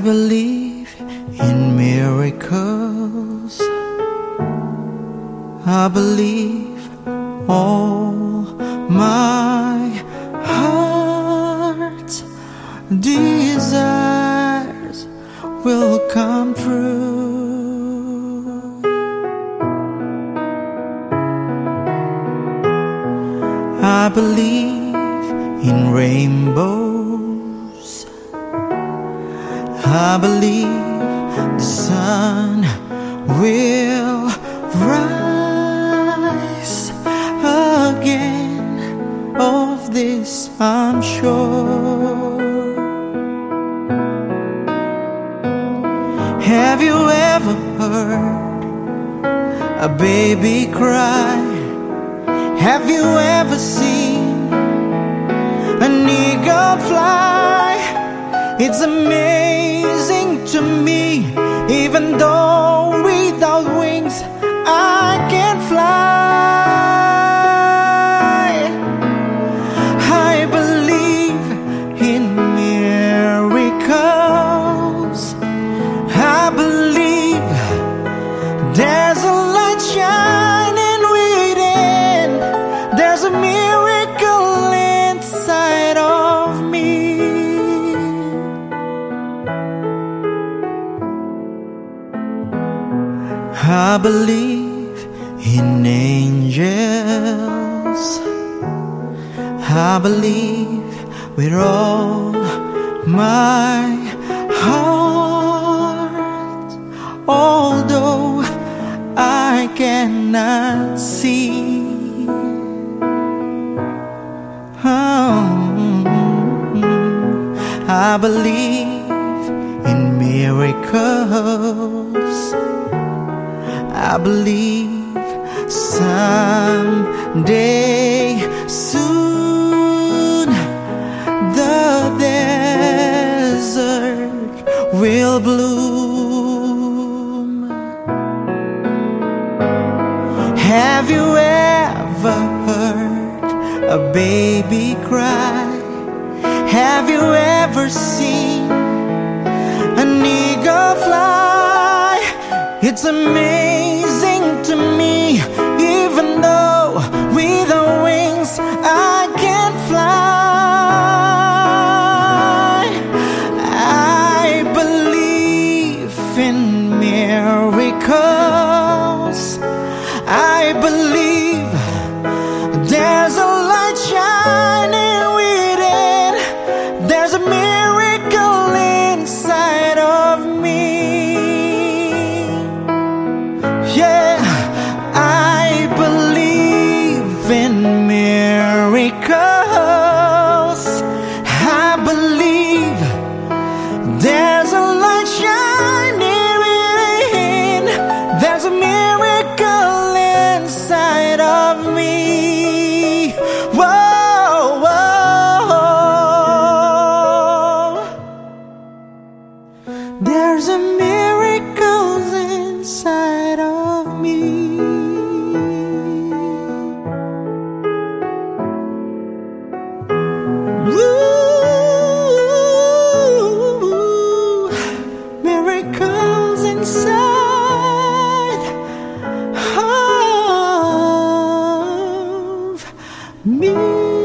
believe in miracles. I believe all my heart's desires will come true. I believe in rainbows. I believe the sun will rise again. Of this I'm sure. Have you ever heard a baby cry? Have you ever seen an eagle fly? It's amazing to me, even though without wings I can't fly. I believe in miracles. I believe there's a light shining within. There's a miracle inside of me. I believe in angels. I believe with all my heart, although I cannot see. I believe in miracles. I believe someday soon the desert will bloom. Have you ever heard a baby cry? Have you ever seen an eagle fly? It's amazing to me, even though without wings I can't fly. I believe in miracles. I believe there's a light shining within. There's a miracle inside of me. Yeah, I believe in miracles. I believe there's a light shining within. There's a miracle inside of me. Whoa, whoa. There's a miracle inside of me. Ooh, miracles inside of me.